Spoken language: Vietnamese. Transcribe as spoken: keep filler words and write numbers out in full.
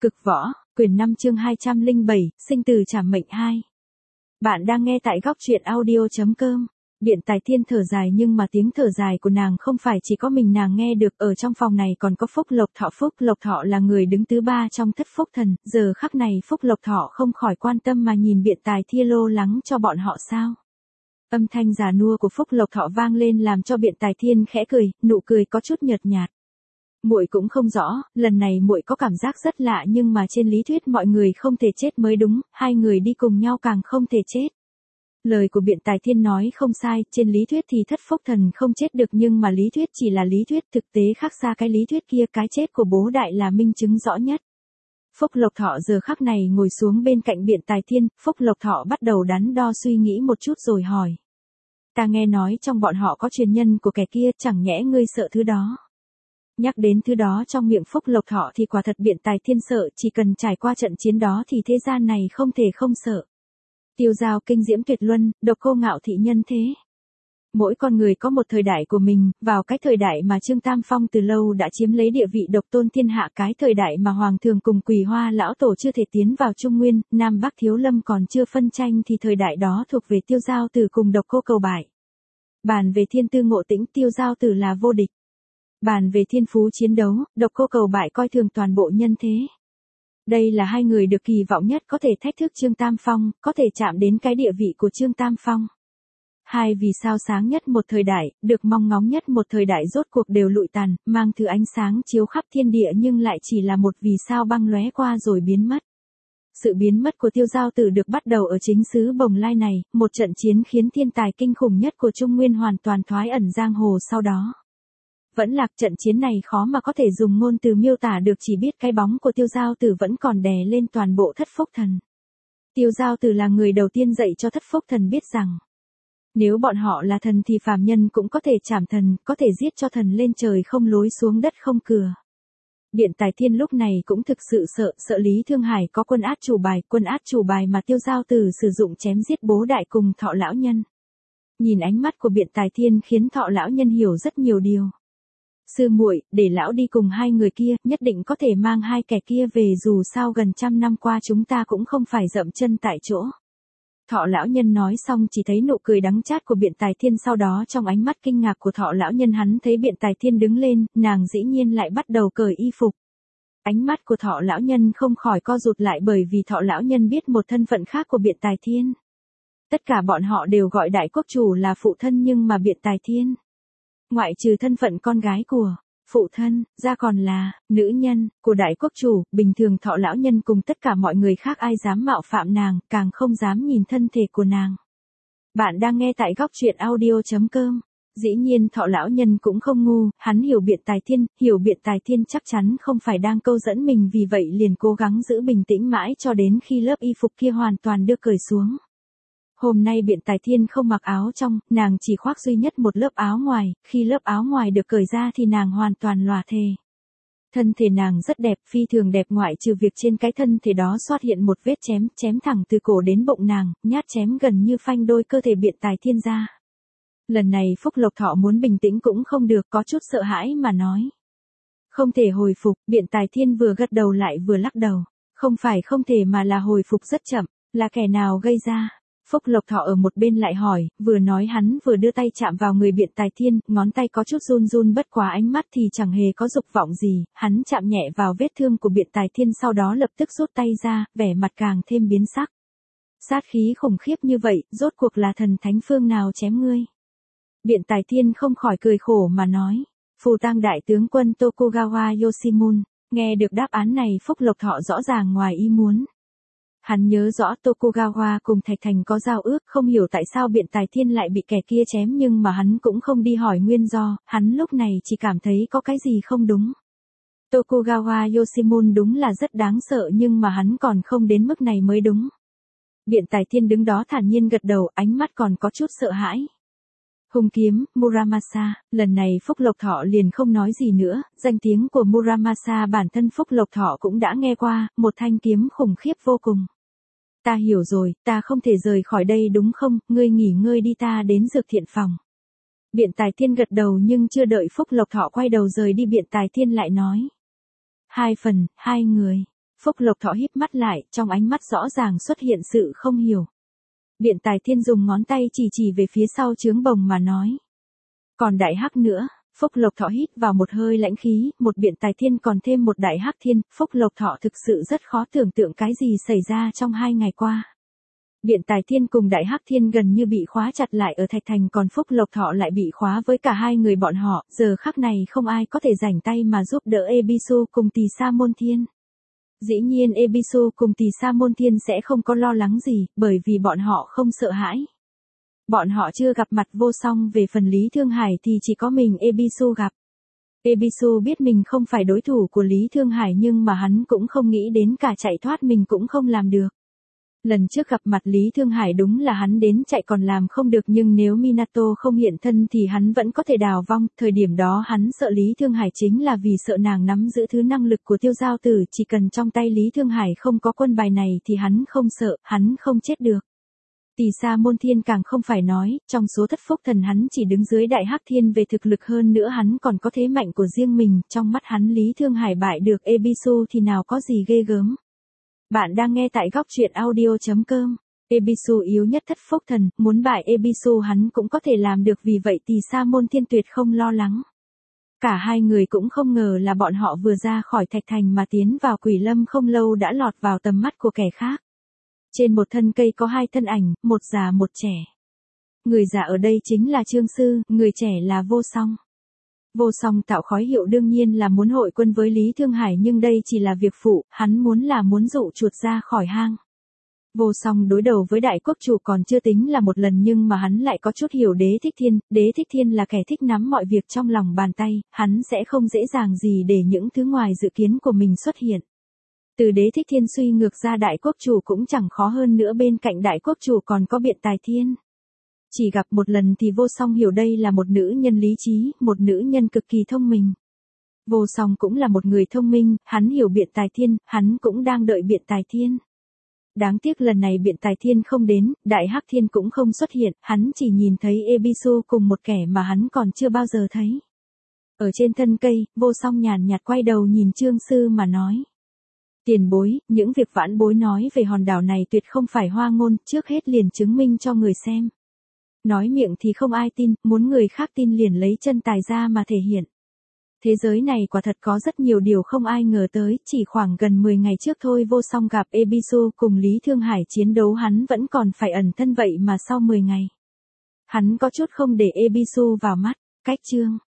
Cực võ, quyển năm chương hai trăm lẻ bảy, sinh từ trảm mệnh hai. Bạn đang nghe tại góc truyện audio chấm com. Biện Tài Thiên thở dài nhưng mà tiếng thở dài của nàng không phải chỉ có mình nàng nghe được, ở trong phòng này còn có Phúc Lộc Thọ. Phúc Lộc Thọ là người đứng thứ ba trong thất phúc thần, giờ khắc này Phúc Lộc Thọ không khỏi quan tâm mà nhìn Biện Tài Thiên lo lắng cho bọn họ sao. Âm thanh già nua của Phúc Lộc Thọ vang lên làm cho Biện Tài Thiên khẽ cười, nụ cười có chút nhợt nhạt. Muội cũng không rõ, lần này muội có cảm giác rất lạ nhưng mà trên lý thuyết mọi người không thể chết mới đúng, hai người đi cùng nhau càng không thể chết. Lời của Biện Tài Thiên nói không sai, trên lý thuyết thì thất phúc thần không chết được nhưng mà lý thuyết chỉ là lý thuyết, thực tế khác xa cái lý thuyết kia, cái chết của bố đại là minh chứng rõ nhất. Phúc Lộc Thọ giờ khắc này ngồi xuống bên cạnh Biện Tài Thiên, Phúc Lộc Thọ bắt đầu đắn đo suy nghĩ một chút rồi hỏi. Ta nghe nói trong bọn họ có truyền nhân của kẻ kia, chẳng nhẽ ngươi sợ thứ đó. Nhắc đến thứ đó trong miệng Phúc Lộc Thọ thì quả thật Biện Tài Thiên sợ, chỉ cần trải qua trận chiến đó thì thế gian này không thể không sợ. Tiêu Dao kinh diễm tuyệt luân, độc cô ngạo thị nhân thế. Mỗi con người có một thời đại của mình, vào cái thời đại mà Trương Tam Phong từ lâu đã chiếm lấy địa vị độc tôn thiên hạ, cái thời đại mà Hoàng Thường cùng Quỳ Hoa lão tổ chưa thể tiến vào Trung Nguyên, Nam Bắc Thiếu Lâm còn chưa phân tranh thì thời đại đó thuộc về Tiêu Dao Tử cùng độc cô cầu bại. Bàn về thiên tư ngộ tĩnh, Tiêu Dao Tử là vô địch. Bàn về thiên phú chiến đấu, độc cô cầu bại coi thường toàn bộ nhân thế. Đây là hai người được kỳ vọng nhất có thể thách thức Trương Tam Phong, có thể chạm đến cái địa vị của Trương Tam Phong. Hai vì sao sáng nhất một thời đại, được mong ngóng nhất một thời đại rốt cuộc đều lụi tàn, mang thứ ánh sáng chiếu khắp thiên địa nhưng lại chỉ là một vì sao băng lóe qua rồi biến mất. Sự biến mất của Tiêu Dao Tử được bắt đầu ở chính xứ Bồng Lai này, một trận chiến khiến thiên tài kinh khủng nhất của Trung Nguyên hoàn toàn thoái ẩn giang hồ sau đó. Vẫn lạc, trận chiến này khó mà có thể dùng ngôn từ miêu tả được, chỉ biết cái bóng của Tiêu Dao Tử vẫn còn đè lên toàn bộ thất phúc thần. Tiêu Dao Tử là người đầu tiên dạy cho thất phúc thần biết rằng, nếu bọn họ là thần thì phàm nhân cũng có thể trảm thần, có thể giết cho thần lên trời không lối xuống đất không cửa. Biện Tài Thiên lúc này cũng thực sự sợ, sợ Lý Thương Hải có quân át chủ bài, quân át chủ bài mà Tiêu Dao Tử sử dụng chém giết bố đại cùng Thọ lão nhân. Nhìn ánh mắt của Biện Tài Thiên khiến Thọ lão nhân hiểu rất nhiều điều. Sư muội, để lão đi cùng hai người kia, nhất định có thể mang hai kẻ kia về, dù sao gần trăm năm qua chúng ta cũng không phải dậm chân tại chỗ. Thọ lão nhân nói xong chỉ thấy nụ cười đắng chát của Biện Tài Thiên, sau đó trong ánh mắt kinh ngạc của Thọ lão nhân hắn thấy Biện Tài Thiên đứng lên, nàng dĩ nhiên lại bắt đầu cởi y phục. Ánh mắt của Thọ lão nhân không khỏi co rụt lại bởi vì Thọ lão nhân biết một thân phận khác của Biện Tài Thiên. Tất cả bọn họ đều gọi đại quốc chủ là phụ thân nhưng mà Biện Tài Thiên, ngoại trừ thân phận con gái của phụ thân, ra còn là nữ nhân của đại quốc chủ, bình thường Thọ lão nhân cùng tất cả mọi người khác ai dám mạo phạm nàng, càng không dám nhìn thân thể của nàng. Bạn đang nghe tại góc truyện audio chấm com. Dĩ nhiên Thọ lão nhân cũng không ngu, hắn hiểu Biện Tài Thiên, hiểu Biện Tài Thiên chắc chắn không phải đang câu dẫn mình, vì vậy liền cố gắng giữ bình tĩnh mãi cho đến khi lớp y phục kia hoàn toàn được cởi xuống. Hôm nay Biện Tài Thiên không mặc áo trong, nàng chỉ khoác duy nhất một lớp áo ngoài, khi lớp áo ngoài được cởi ra thì nàng hoàn toàn lòa thề. Thân thể nàng rất đẹp, phi thường đẹp, ngoại trừ việc trên cái thân thể đó xuất hiện một vết chém, chém thẳng từ cổ đến bụng nàng, nhát chém gần như phanh đôi cơ thể Biện Tài Thiên ra. Lần này Phúc Lộc Thọ muốn bình tĩnh cũng không được, có chút sợ hãi mà nói. Không thể hồi phục, Biện Tài Thiên vừa gật đầu lại vừa lắc đầu. Không phải không thể mà là hồi phục rất chậm, là kẻ nào gây ra? Phúc Lộc Thọ ở một bên lại hỏi, vừa nói hắn vừa đưa tay chạm vào người Biện Tài Thiên, ngón tay có chút run run, bất quá ánh mắt thì chẳng hề có dục vọng gì, hắn chạm nhẹ vào vết thương của Biện Tài Thiên sau đó lập tức rút tay ra, vẻ mặt càng thêm biến sắc. Sát khí khủng khiếp như vậy, rốt cuộc là thần thánh phương nào chém ngươi? Biện Tài Thiên không khỏi cười khổ mà nói, phù tang đại tướng quân Tokugawa Yoshimun. Nghe được đáp án này Phúc Lộc Thọ rõ ràng ngoài ý muốn. Hắn nhớ rõ Tokugawa cùng Thạch Thành có giao ước, không hiểu tại sao Biện Tài Thiên lại bị kẻ kia chém nhưng mà hắn cũng không đi hỏi nguyên do, hắn lúc này chỉ cảm thấy có cái gì không đúng. Tokugawa Yoshimun đúng là rất đáng sợ nhưng mà hắn còn không đến mức này mới đúng. Biện Tài Thiên đứng đó thản nhiên gật đầu, ánh mắt còn có chút sợ hãi. Hung kiếm, Muramasa, lần này Phúc Lộc Thọ liền không nói gì nữa, danh tiếng của Muramasa bản thân Phúc Lộc Thọ cũng đã nghe qua, một thanh kiếm khủng khiếp vô cùng. Ta hiểu rồi, ta không thể rời khỏi đây đúng không, ngươi nghỉ ngơi đi, ta đến dược thiện phòng. Biện Tài Thiên gật đầu nhưng chưa đợi Phúc Lộc Thọ quay đầu rời đi Biện Tài Thiên lại nói. Hai phần, hai người. Phúc Lộc Thọ híp mắt lại, trong ánh mắt rõ ràng xuất hiện sự không hiểu. Biện Tài Thiên dùng ngón tay chỉ chỉ về phía sau trướng bồng mà nói. Còn Đại Hắc nữa. Phúc Lộc Thọ hít vào một hơi lãnh khí, một Biện Tài Thiên còn thêm một Đại Hắc Thiên, Phúc Lộc Thọ thực sự rất khó tưởng tượng cái gì xảy ra trong hai ngày qua. Biện Tài Thiên cùng Đại Hắc Thiên gần như bị khóa chặt lại ở Thạch Thành, còn Phúc Lộc Thọ lại bị khóa với cả hai người bọn họ, giờ khắc này không ai có thể rảnh tay mà giúp đỡ Ebisu cùng Tỳ Sa Môn Thiên. Dĩ nhiên Ebisu cùng Tỳ Sa Môn Thiên sẽ không có lo lắng gì, bởi vì bọn họ không sợ hãi. Bọn họ chưa gặp mặt Vô Song, về phần Lý Thương Hải thì chỉ có mình Ebisu gặp. Ebisu biết mình không phải đối thủ của Lý Thương Hải nhưng mà hắn cũng không nghĩ đến cả chạy thoát mình cũng không làm được. Lần trước gặp mặt Lý Thương Hải đúng là hắn đến chạy còn làm không được, nhưng nếu Minato không hiện thân thì hắn vẫn có thể đào vong, thời điểm đó hắn sợ Lý Thương Hải chính là vì sợ nàng nắm giữ thứ năng lực của Tiêu Giao Tử, chỉ cần trong tay Lý Thương Hải không có quân bài này thì hắn không sợ, hắn không chết được. Tỳ Sa Môn Thiên càng không phải nói, trong số thất phúc thần hắn chỉ đứng dưới Đại Hắc Thiên về thực lực, hơn nữa hắn còn có thế mạnh của riêng mình, trong mắt hắn Lý Thương Hải bại được Ebisu thì nào có gì ghê gớm. Bạn đang nghe tại góc truyện audio chấm com. Ebisu yếu nhất thất phúc thần, muốn bại Ebisu hắn cũng có thể làm được, vì vậy Tỳ Sa Môn Thiên tuyệt không lo lắng. Cả hai người cũng không ngờ là bọn họ vừa ra khỏi Thạch Thành mà tiến vào Quỷ Lâm không lâu đã lọt vào tầm mắt của kẻ khác. Trên một thân cây có hai thân ảnh, một già một trẻ. Người già ở đây chính là Trương Sư, người trẻ là Vô Song. Vô Song tạo khói hiệu đương nhiên là muốn hội quân với Lý Thương Hải, nhưng đây chỉ là việc phụ, hắn muốn là muốn dụ chuột ra khỏi hang. Vô Song đối đầu với Đại Quốc Chủ còn chưa tính là một lần, nhưng mà hắn lại có chút hiểu Đế Thích Thiên, Đế Thích Thiên là kẻ thích nắm mọi việc trong lòng bàn tay, hắn sẽ không dễ dàng gì để những thứ ngoài dự kiến của mình xuất hiện. Từ Đế Thích Thiên suy ngược ra Đại Quốc Chủ cũng chẳng khó hơn nữa, bên cạnh Đại Quốc Chủ còn có Biện Tài Thiên. Chỉ gặp một lần thì Vô Song hiểu đây là một nữ nhân lý trí, một nữ nhân cực kỳ thông minh. Vô Song cũng là một người thông minh, hắn hiểu Biện Tài Thiên, hắn cũng đang đợi Biện Tài Thiên. Đáng tiếc lần này Biện Tài Thiên không đến, Đại Hắc Thiên cũng không xuất hiện, hắn chỉ nhìn thấy Ebisu cùng một kẻ mà hắn còn chưa bao giờ thấy. Ở trên thân cây, Vô Song nhàn nhạt quay đầu nhìn Trương Sư mà nói. Tiền bối, những việc vãn bối nói về hòn đảo này tuyệt không phải hoa ngôn, trước hết liền chứng minh cho người xem. Nói miệng thì không ai tin, muốn người khác tin liền lấy chân tài ra mà thể hiện. Thế giới này quả thật có rất nhiều điều không ai ngờ tới, chỉ khoảng gần mười ngày trước thôi Vô Song gặp Ebisu cùng Lý Thương Hải chiến đấu hắn vẫn còn phải ẩn thân, vậy mà sau mười ngày. Hắn có chút không để Ebisu vào mắt, cách chương.